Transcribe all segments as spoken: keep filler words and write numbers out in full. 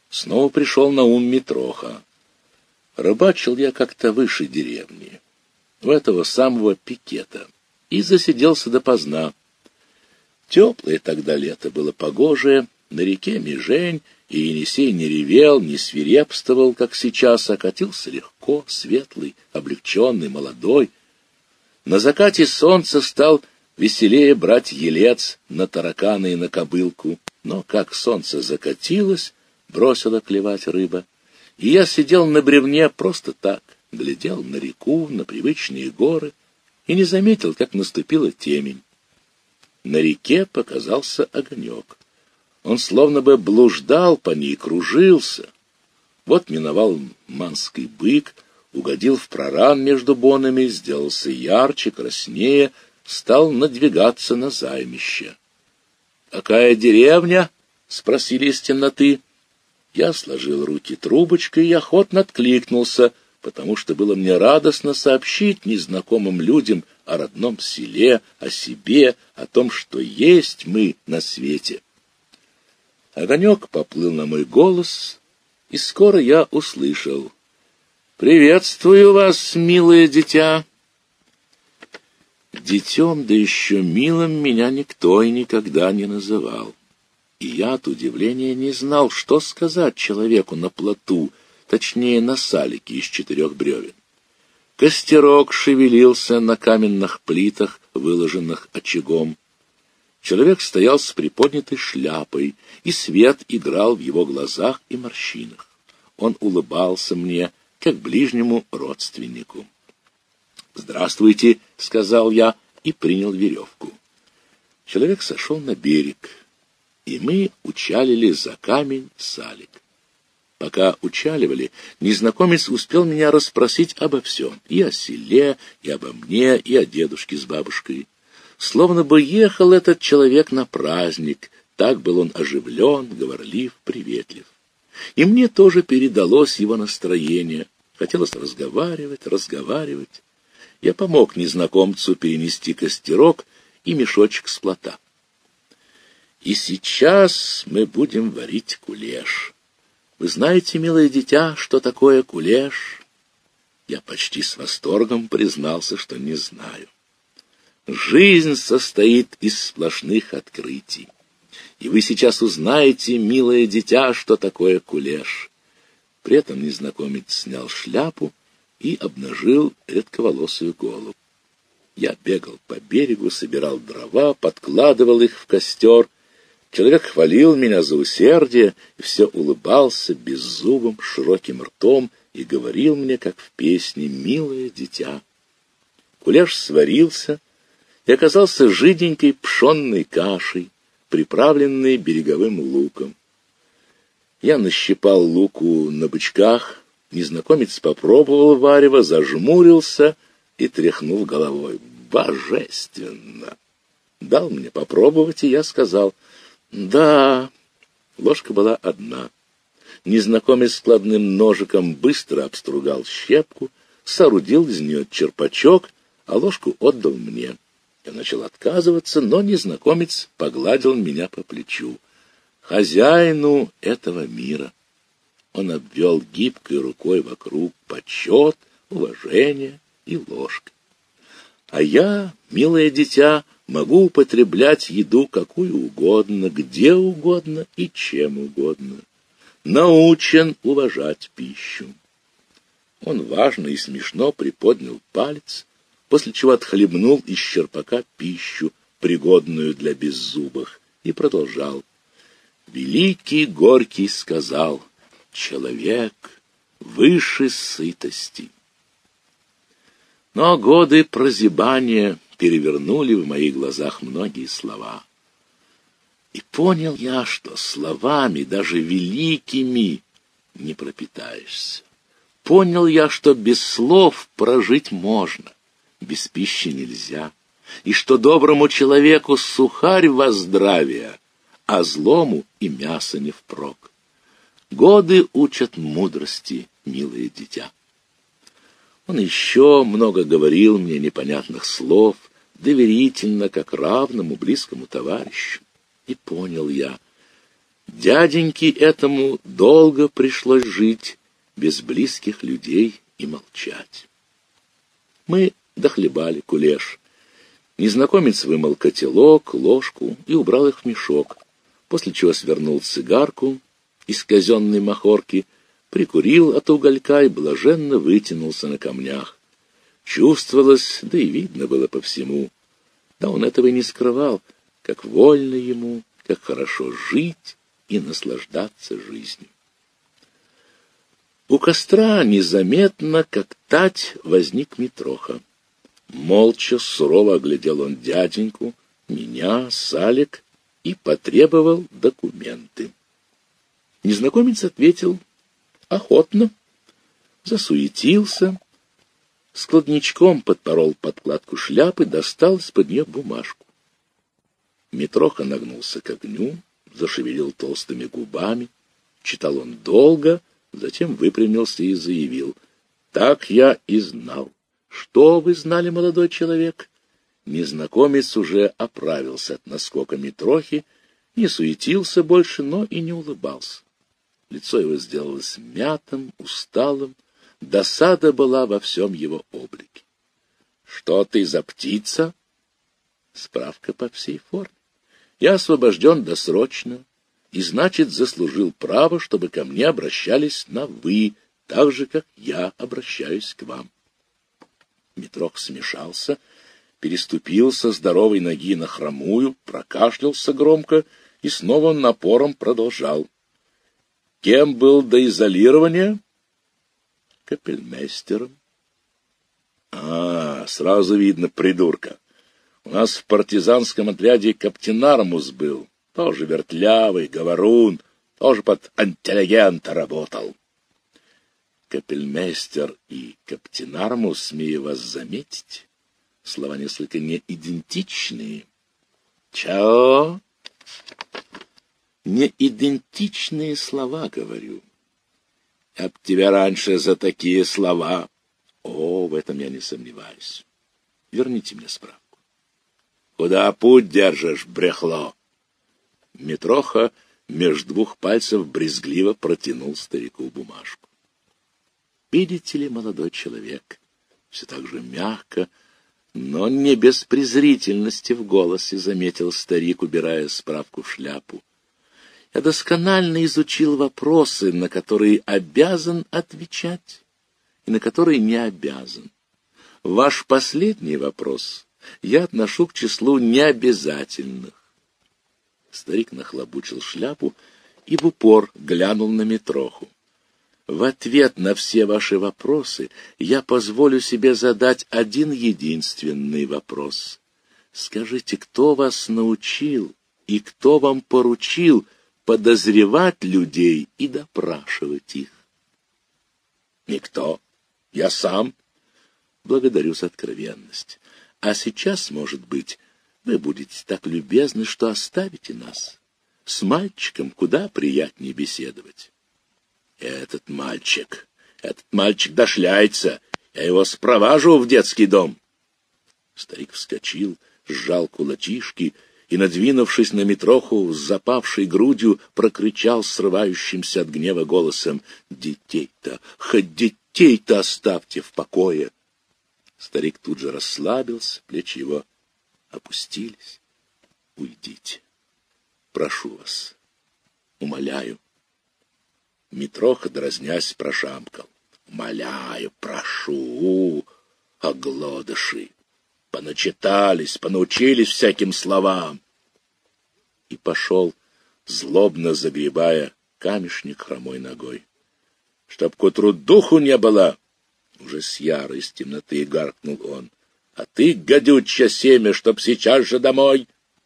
Снова пришел на ум Митроха. Рыбачил я как-то выше деревни, в этого самого Пикета, и засиделся допоздна. Теплое тогда лето было погожее, на реке Межень, и Енисей не ревел, не свирепствовал, как сейчас, а катился легко, светлый, облегченный, молодой. На закате солнца стал веселее брать елец на таракана и на кобылку, но как солнце закатилось, бросила клевать рыба, и я сидел на бревне просто так, глядел на реку, на привычные горы, и не заметил, как наступила темень. На реке показался огонек. Он словно бы блуждал по ней, кружился. Вот миновал манский бык, угодил в проран между бонами, сделался ярче, краснее, стал надвигаться на займище. — Какая деревня? — спросили из темноты. Я сложил руки трубочкой и охотно откликнулся, потому что было мне радостно сообщить незнакомым людям о родном селе, о себе, о том, что есть мы на свете. Огонек поплыл на мой голос, и скоро я услышал: «Приветствую вас, милое дитя!» Детем, да еще милым, меня никто и никогда не называл. И я от удивления не знал, что сказать человеку на плоту, точнее на салике из четырех бревен. Костерок шевелился на каменных плитах, выложенных очагом. Человек стоял с приподнятой шляпой, и свет играл в его глазах и морщинах. Он улыбался мне, как ближнему родственнику. «Здравствуйте», — сказал я и принял веревку. Человек сошел на берег, и мы учалили за камень салик. Пока учаливали, незнакомец успел меня расспросить обо всем, и о селе, и обо мне, и о дедушке с бабушкой. Словно бы ехал этот человек на праздник, так был он оживлен, говорлив, приветлив. И мне тоже передалось его настроение, хотелось разговаривать, разговаривать. Я помог незнакомцу перенести костерок и мешочек с плота. И сейчас мы будем варить кулеш. Вы знаете, милое дитя, что такое кулеш? Я почти с восторгом признался, что не знаю. Жизнь состоит из сплошных открытий. И вы сейчас узнаете, милое дитя, что такое кулеш. При этом незнакомец снял шляпу и обнажил редковолосую голову. Я бегал по берегу, собирал дрова, подкладывал их в костер. Человек хвалил меня за усердие и все улыбался беззубым, широким ртом и говорил мне, как в песне, «Милое дитя». Кулеш сварился и оказался жиденькой пшенной кашей, приправленной береговым луком. Я нащипал луку на бычках, незнакомец попробовал варево, зажмурился и тряхнул головой. Божественно! Дал мне попробовать, и я сказал: «Да». Ложка была одна. Незнакомец складным ножиком быстро обстругал щепку, соорудил из нее черпачок, а ложку отдал мне. Я начал отказываться, но незнакомец погладил меня по плечу. Хозяину этого мира. Он обвел гибкой рукой вокруг почет, уважение и ложка. А я, милое дитя, могу употреблять еду какую угодно, где угодно и чем угодно. Научен уважать пищу. Он важно и смешно приподнял палец, после чего отхлебнул из черпака пищу, пригодную для беззубых, и продолжал. Великий Горький сказал: «Человек выше сытости». Но годы прозябания перевернули в моих глазах многие слова. И понял я, что словами, даже великими, не пропитаешься. Понял я, что без слов прожить можно, без пищи нельзя, и что доброму человеку сухарь во здравие, а злому и мясо не впрок. Годы учат мудрости, милое дитя. Он еще много говорил мне непонятных слов, доверительно, как равному близкому товарищу. И понял я, Дяденьке этому долго пришлось жить без близких людей и молчать. Мы дохлебали кулеш. Незнакомец вымыл котелок, ложку и убрал их в мешок, после чего свернул цигарку из казенной махорки, прикурил от уголька и блаженно вытянулся на камнях. Чувствовалось, да и видно было по всему. Да он этого и не скрывал, как вольно ему, как хорошо жить и наслаждаться жизнью. У костра незаметно, как тать, возник Митроха. Молча, сурово оглядел он дяденьку, меня, Салик и потребовал документы. Незнакомец ответил охотно, засуетился, складничком подпорол подкладку шляпы, достал из-под нее бумажку. Митроха нагнулся к огню, зашевелил толстыми губами, читал он долго, затем выпрямился и заявил: «Так я и знал». «Что вы знали, молодой человек?» Незнакомец уже оправился от наскока Митрохи, не суетился больше, но и не улыбался. Лицо его сделалось мятым, усталым, досада была во всем его облике. «Что ты за птица?» «Справка по всей форме. Я освобожден досрочно, и, значит, заслужил право, чтобы ко мне обращались на «вы», так же, как я обращаюсь к вам». Митрох смешался, переступил со здоровой ноги на хромую, прокашлялся громко и снова напором продолжал. «Кем был до изолирования?» «Капельмейстером». «А, сразу видно придурка. У нас в партизанском отряде каптенармус был, тоже вертлявый, говорун, тоже под интеллигента работал». «Капельмейстер» и «каптенармус», смею вас заметить, слова несколько не идентичные. «Чао?» «Не идентичные слова, говорю. Об тебя раньше за такие слова». «О, в этом я не сомневаюсь. Верните мне справку». «Куда путь держишь, брехло?» Митроха меж двух пальцев брезгливо протянул старику бумажку. «Видите ли, молодой человек», все так же мягко, но не без презрительности в голосе заметил старик, убирая справку в шляпу, «я досконально изучил вопросы, на которые обязан отвечать и на которые не обязан. Ваш последний вопрос я отношу к числу необязательных». Старик нахлобучил шляпу и в упор глянул на Митроху. «В ответ на все ваши вопросы я позволю себе задать один единственный вопрос. Скажите, кто вас научил и кто вам поручил подозревать людей и допрашивать их?» «Никто. Я сам». «Благодарю за откровенность. А сейчас, может быть, вы будете так любезны, что оставите нас. С мальчиком куда приятнее беседовать». «Этот мальчик, этот мальчик дошляется. Я его спроважу в детский дом». Старик вскочил, сжал кулачишки и, надвинувшись на Митроху с запавшей грудью, прокричал срывающимся от гнева голосом: «Детей-то, хоть детей-то оставьте в покое!» Старик тут же расслабился, плечи его опустились. «Уйдите. Прошу вас. Умоляю». Митроха, дразнясь, прошамкал: «Умоляю, прошу, оглодыши! Поначитались, понаучились всяким словам!» И пошел, злобно загребая камешник хромой ногой. «Чтоб к утру духу не было!» Уже с ярой из темноты гаркнул он. «А ты, гадючее семя, чтоб сейчас же домой!»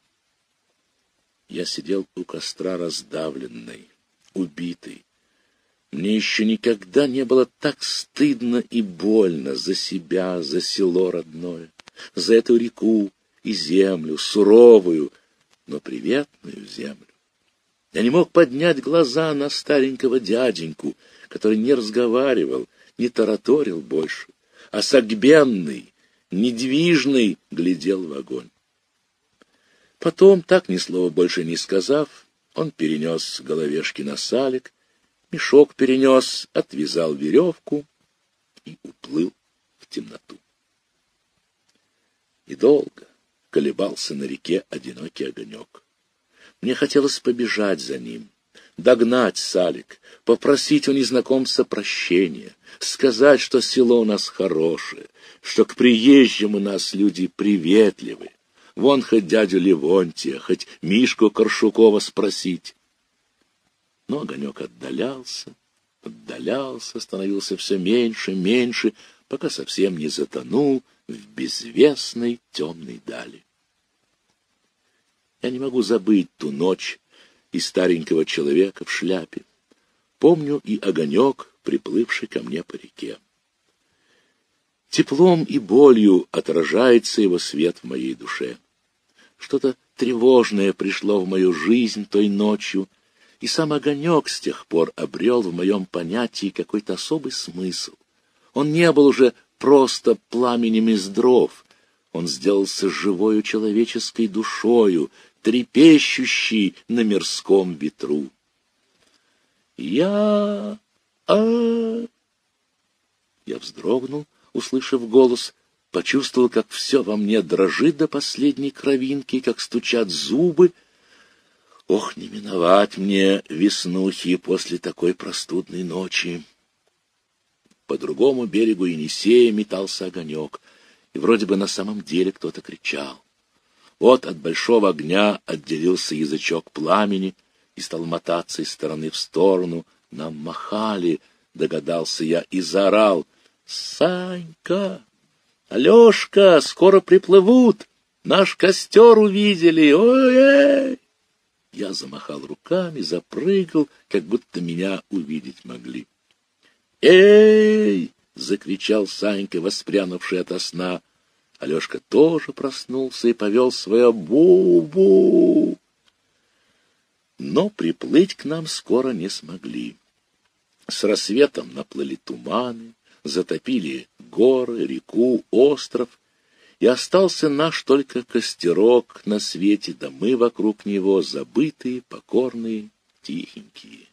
Я сидел у костра раздавленный, убитый. Мне еще никогда не было так стыдно и больно за себя, за село родное, за эту реку и землю, суровую, но приветную землю. Я не мог поднять глаза на старенького дяденьку, который не разговаривал, не тараторил больше, а согбенный, недвижный глядел в огонь. Потом, так ни слова больше не сказав, Он перенес головешки на салик, мешок перенес, отвязал веревку и уплыл в темноту. И долго колебался на реке одинокий огонек. Мне хотелось побежать за ним, догнать салик, попросить у незнакомца прощения, сказать, что село у нас хорошее, что к приезжим у нас люди приветливы. Вон хоть дядю Левонтия, хоть Мишку Коршукова спросить. Но огонек отдалялся, отдалялся, становился все меньше, меньше, пока совсем не затонул в безвестной темной дали. Я не могу забыть ту ночь и старенького человека в шляпе. Помню и огонек, приплывший ко мне по реке. Теплом и болью отражается его свет в моей душе. Что-то тревожное пришло в мою жизнь той ночью, и сам огонек с тех пор обрел в моем понятии какой-то особый смысл. Он не был уже просто пламенем из дров, он сделался живою человеческой душою, трепещущей на мирском ветру. Я... а... Я вздрогнул, услышав голос, почувствовал, как все во мне дрожит до последней кровинки, как стучат зубы. Ох, не миновать мне веснухи после такой простудной ночи. По другому берегу Енисея метался огонек, и вроде бы на самом деле кто-то кричал. Вот от большого огня отделился язычок пламени и стал мотаться из стороны в сторону. Нам махали, догадался я, и заорал: «Санька! Алешка! Скоро приплывут! Наш костер увидели! Ой-эй!» Я замахал руками, запрыгал, как будто меня увидеть могли. «Эй!» — закричал Санька, воспрянувший ото сна. Алешка тоже проснулся и повел свое бу-бу. Но приплыть к нам скоро не смогли. С рассветом наплыли туманы, затопили горы, реку, остров, и остался наш только костерок на свете, да мы вокруг него забытые, покорные, тихенькие.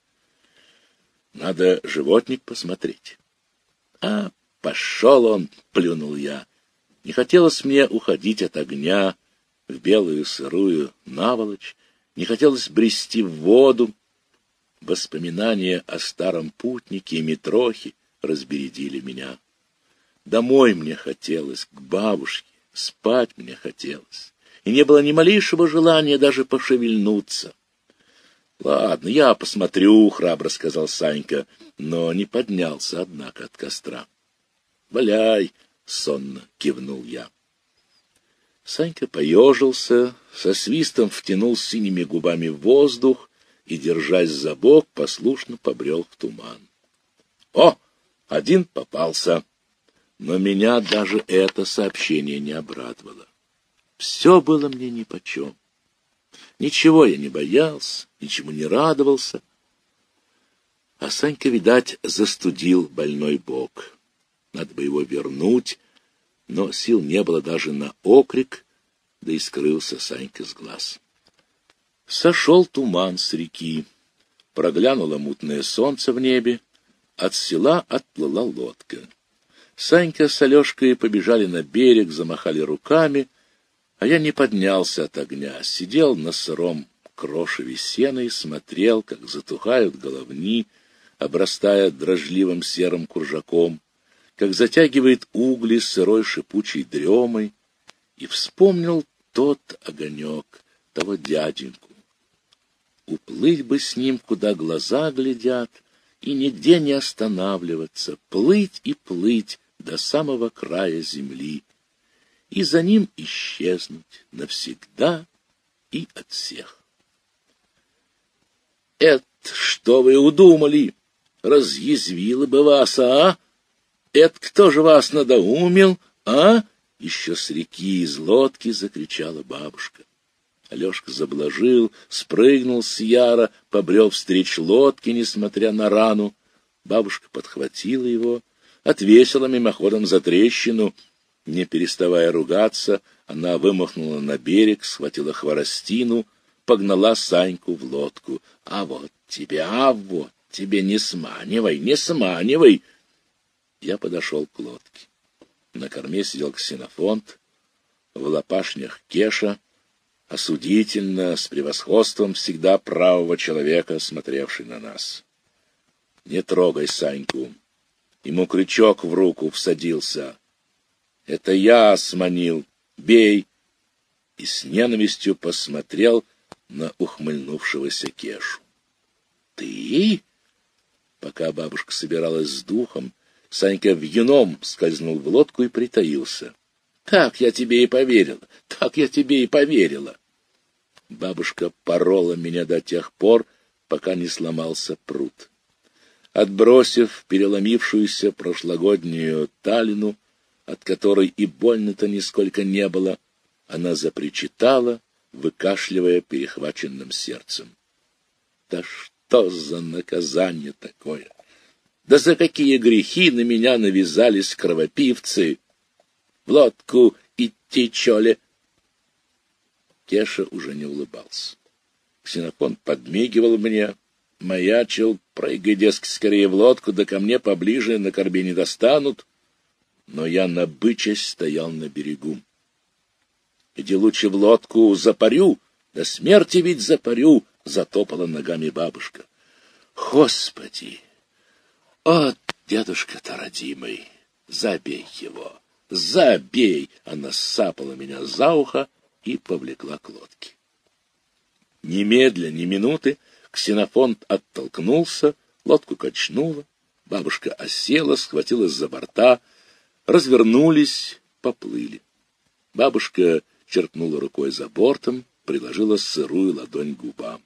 Надо животник посмотреть. А, пошел он, плюнул я. Не хотелось мне уходить от огня в белую сырую наволочь, не хотелось брести в воду. Воспоминания о старом путнике и Митрохе разбередили меня. Домой мне хотелось, к бабушке, спать мне хотелось, и не было ни малейшего желания даже пошевельнуться. — Ладно, я посмотрю, — храбро сказал Санька, но не поднялся, однако, от костра. — Валяй, — сонно кивнул я. Санька поежился, со свистом втянул синими губами воздух и, держась за бок, послушно побрел в туман. О, один попался! Но меня даже это сообщение не обрадовало. Все было мне нипочем. Ничего я не боялся, ничему не радовался. А Санька, видать, застудил больной бок. Надо бы его вернуть, но сил не было даже на окрик, да и скрылся Санька с глаз. Сошел туман с реки, проглянуло мутное солнце в небе, от села отплыла лодка. Санька с Алешкой побежали на берег, замахали руками, а я не поднялся от огня, сидел на сыром крошеве сена и смотрел, как затухают головни, обрастая дрожливым серым куржаком, как затягивает угли сырой шипучей дремой, и вспомнил тот огонек, того дяденьку. Уплыть бы с ним, куда глаза глядят, и нигде не останавливаться, плыть и плыть до самого края земли, и за ним исчезнуть навсегда и от всех. — Это что вы удумали? Разъязвило бы вас, а? Это кто же вас надоумил, а? Еще с реки из лодки закричала бабушка. Алешка заблажил, спрыгнул с яра, побрел встреч лодке, несмотря на рану. Бабушка подхватила его, отвесила мимоходом за трещину. Не переставая ругаться, она вымахнула на берег, схватила хворостину, погнала Саньку в лодку. А вот тебе, а вот тебе, не сманивай, не сманивай. Я подошел к лодке. На корме сидел Ксенофонт, в лопашнях Кеша, осудительно, с превосходством всегда правого человека, смотревший на нас. Не трогай Саньку. Ему крючок в руку всадился. Это я сманил. Бей. И с ненавистью посмотрел на ухмыльнувшегося Кешу. Ты? Пока бабушка собиралась с духом, Санька вьюном скользнул в лодку и притаился. Так я тебе и поверила, так я тебе и поверила. Бабушка порола меня до тех пор, пока не сломался прут. Отбросив переломившуюся прошлогоднюю талину, от которой и больно-то нисколько не было, она запричитала, выкашливая перехваченным сердцем. Да что за наказание такое? Да за какие грехи на меня навязались кровопивцы? В лодку идти, чё ли? Кеша уже не улыбался. Ксенофонт подмигивал мне, маячил, прыгай, дескать, скорее в лодку, да ко мне поближе на корме не достанут. Но я, набычась, стоял на берегу. Иди лучше в лодку, запарю, до смерти ведь запарю, затопала ногами бабушка. Господи! О, дедушка-то родимый, забей его, забей! Она сапала меня за ухо и повлекла к лодке. Немедля, ни минуты, Ксенофонт оттолкнулся, лодку качнуло, бабушка осела, схватилась за борта, развернулись, поплыли. Бабушка черкнула рукой за бортом, приложила сырую ладонь к губам.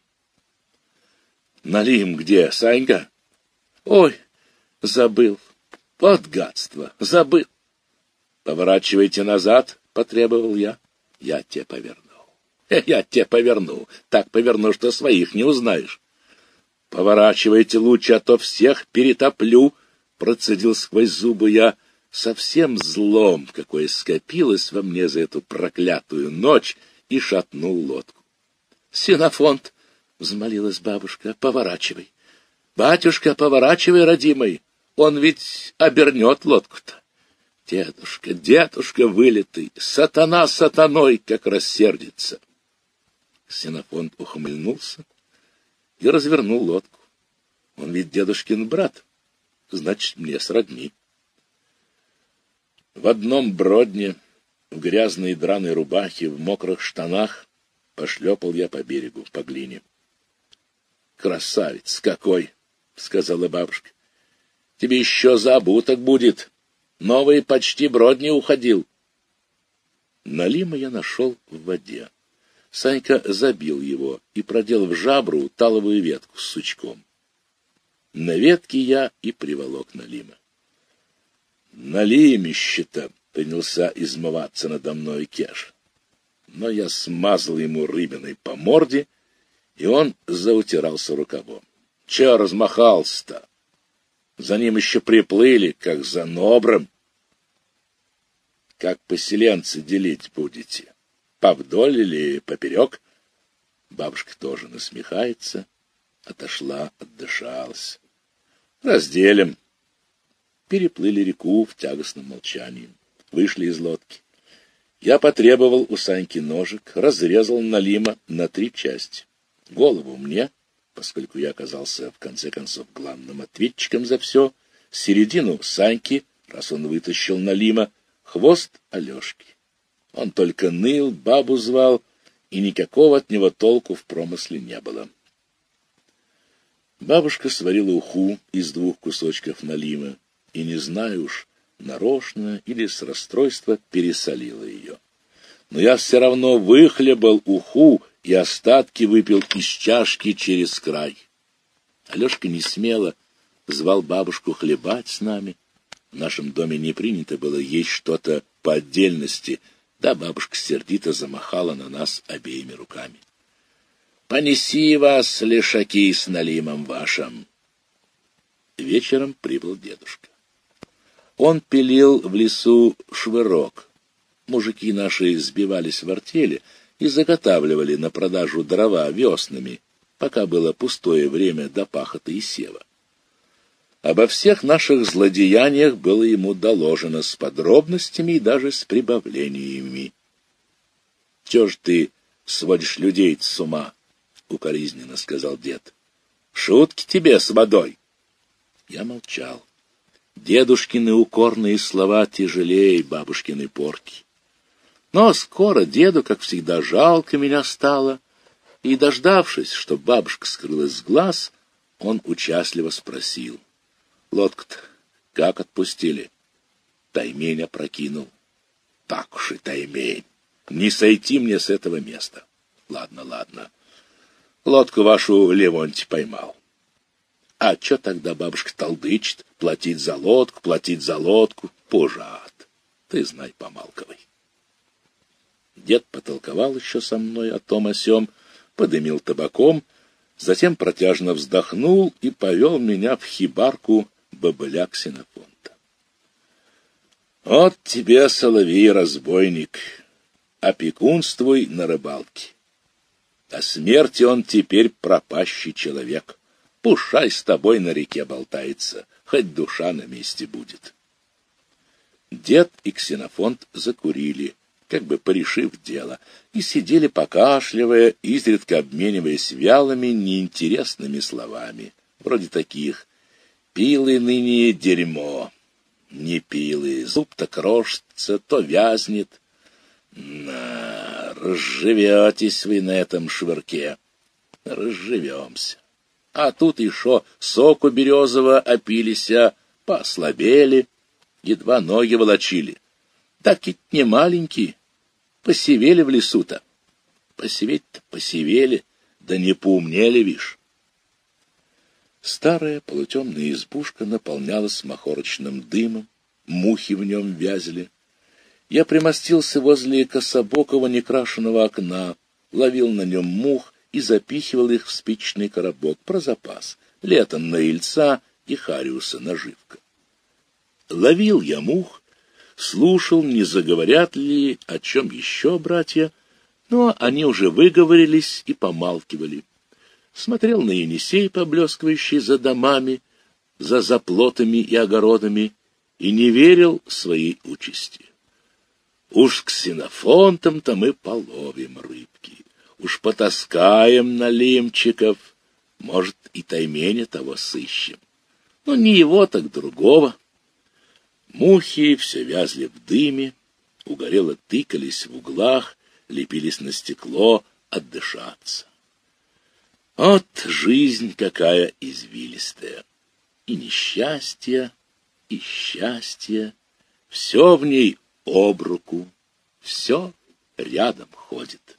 — Налим где, Санька? — Ой, забыл. Вот гадство, забыл. — Поворачивайте назад, — потребовал я. — Я тебе поверну. Я тебе поверну. Так поверну, что своих не узнаешь. — Поворачивайте лучше, а то всех перетоплю, — процедил сквозь зубы я, совсем злом, какое скопилось во мне за эту проклятую ночь, и шатнул лодку. — Ксенофонт, — взмолилась бабушка, — поворачивай. — Батюшка, поворачивай, родимый, он ведь обернет лодку-то. Дедушка, дедушка вылитый, сатана сатаной, как рассердится. Ксенофонт ухмыльнулся и развернул лодку. Он ведь дедушкин брат, значит, мне сродни. В одном бродне, в грязной драной рубахе, в мокрых штанах пошлепал я по берегу, по глине. — Красавец какой! — сказала бабушка. — Тебе еще забуток будет. Новый почти бродни уходил. Налима я нашел в воде. Санька забил его и продел в жабру таловую ветку с сучком. На ветке я и приволок Налима. Налимище-то принялся измываться надо мной Кеш. Но я смазал ему рыбиной по морде, и он заутирался рукавом. Че размахался-то? За ним еще приплыли, как за нобром. Как поселенцы делить будете? Повдоль или поперек? Бабушка тоже насмехается, отошла, отдышалась. Разделим. Переплыли реку в тягостном молчании. Вышли из лодки. Я потребовал у Саньки ножик, разрезал Налима на три части. Голову мне, поскольку я оказался, в конце концов, главным ответчиком за все, середину Саньки, раз он вытащил Налима, хвост Алешки. Он только ныл, бабу звал, и никакого от него толку в промысле не было. Бабушка сварила уху из двух кусочков Налима, и, не знаю уж, нарочно или с расстройства, пересолила ее. Но я все равно выхлебал уху и остатки выпил из чашки через край. Алешка несмело звал бабушку хлебать с нами. В нашем доме не принято было есть что-то по отдельности, да бабушка сердито замахала на нас обеими руками. «Понеси вас, лешаки, с Налимом вашим!» Вечером прибыл дедушка. Он пилил в лесу швырок. Мужики наши сбивались в артели, и заготавливали на продажу дрова веснами, пока было пустое время до пахоты и сева. Обо всех наших злодеяниях было ему доложено с подробностями и даже с прибавлениями. — Чё ж ты сводишь людей с ума? — укоризненно сказал дед. — Шутки тебе с водой. Я молчал. Дедушкины укорные слова тяжелее бабушкиной порки. Но скоро деду, как всегда, жалко меня стало, и, дождавшись, что бабушка скрылась с глаз, он участливо спросил: — Лодку-то как отпустили? Таймень опрокинул. — Так уж и таймень. Не сойти мне с этого места. Ладно, ладно. Лодку вашу Левонтий поймал. А чё тогда бабушка толдычит? Платить за лодку, платить за лодку. Пужат. Ты знай, помалковай. Дед потолковал еще со мной о том о сём, подымил табаком, затем протяжно вздохнул и повел меня в хибарку бобыля Ксенофонта. Вот тебе, соловей, разбойник, опекунствуй на рыбалке. О смерти он теперь пропащий человек. Пушай с тобой на реке болтается, хоть душа на месте будет. Дед и Ксенофонт закурили, как бы порешив дело, и сидели покашливая, изредка обмениваясь вялыми, неинтересными словами, вроде таких: «Пилы ныне дерьмо, не пилы, зуб-то крошится, то вязнет. На, разживетесь вы на этом швырке». Разживемся. А тут еще соку березового опилися, послабели, едва ноги волочили. Так ведь не маленькие, посевели в лесу-то. Посеветь-то посевели, да не поумнели, вишь. Старая полутемная избушка наполнялась махорочным дымом, мухи в нем вязли. Я примостился возле кособокого некрашенного окна, ловил на нем мух и запихивал их в спичный коробок про запас, летом на ильца и хариуса наживка. Ловил я мух, слушал, не заговорят ли, о чем еще братья, но они уже выговорились и помалкивали. Смотрел на Енисей, поблескивающий за домами, за заплотами и огородами, и не верил своей участи. Уж с Ксенофонтом-то мы половим рыбки, уж потаскаем налимчиков, может, и тайменя того сыщем. Но не его, так другого. Мухи все вязли в дыме, угорело тыкались в углах, лепились на стекло отдышаться. Вот жизнь какая извилистая! И несчастье, и счастье, все в ней об руку, все рядом ходит.